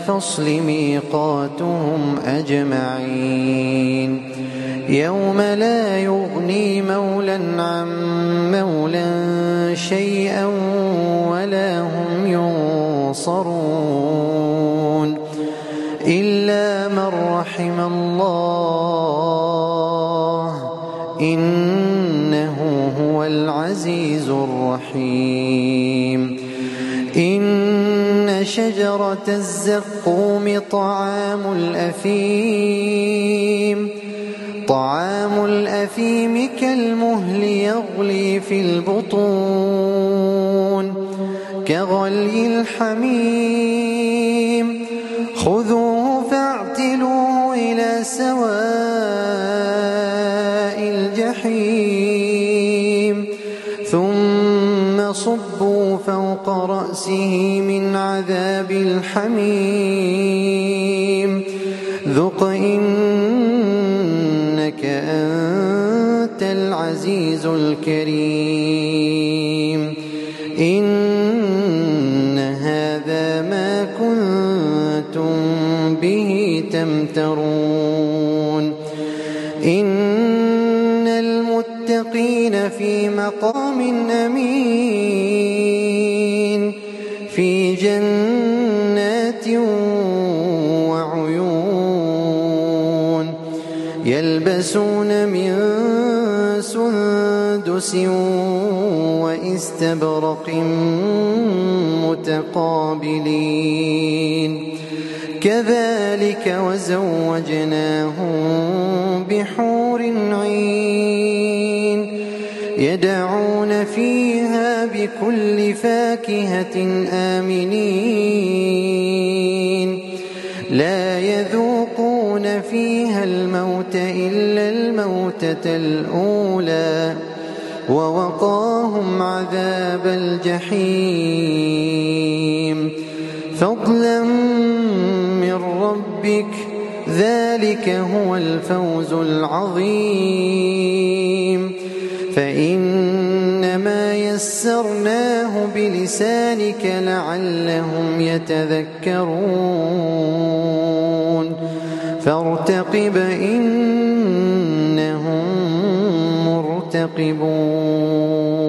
الفصل ميقاتهم أجمعين يوم لا يغني مولى عن مولى شيئا ولا هم ينصرون إلا من رحم الله إنه هو العزيز الرحيم إن شجرة الزقوم طعام الأثيم كالمهل يغلي في البطون كغلي الحميم خذوه فاعتلوه إلى سواء الجحيم ثم صبوا فوق رأسه من عذاب الحميم ذق إنك أنت العزيز الكريم إن هذا ما كنتم به تمترون إن المتقين في مقام أمين في جنات وعيون يلبسون من سندس واستبرق متقابلين كذلك وزوجناهم بحور عين يدعون فيها بكل فاكهة آمنين لا يذوقون فيها الموت إلا الموتة الأولى ووقاهم عذاب الجحيم فضلا من ربك ذلك هو الفوز العظيم فإنما يسرناه بلسانك لعلهم يتذكرون فارتقب إنهم مرتقبون